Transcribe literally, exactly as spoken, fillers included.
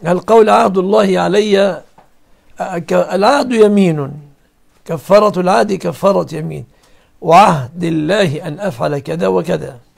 القول عهد الله علي، العهد يمين، كفارة العهد كفارة يمين، وعهد الله أن أفعل كذا وكذا.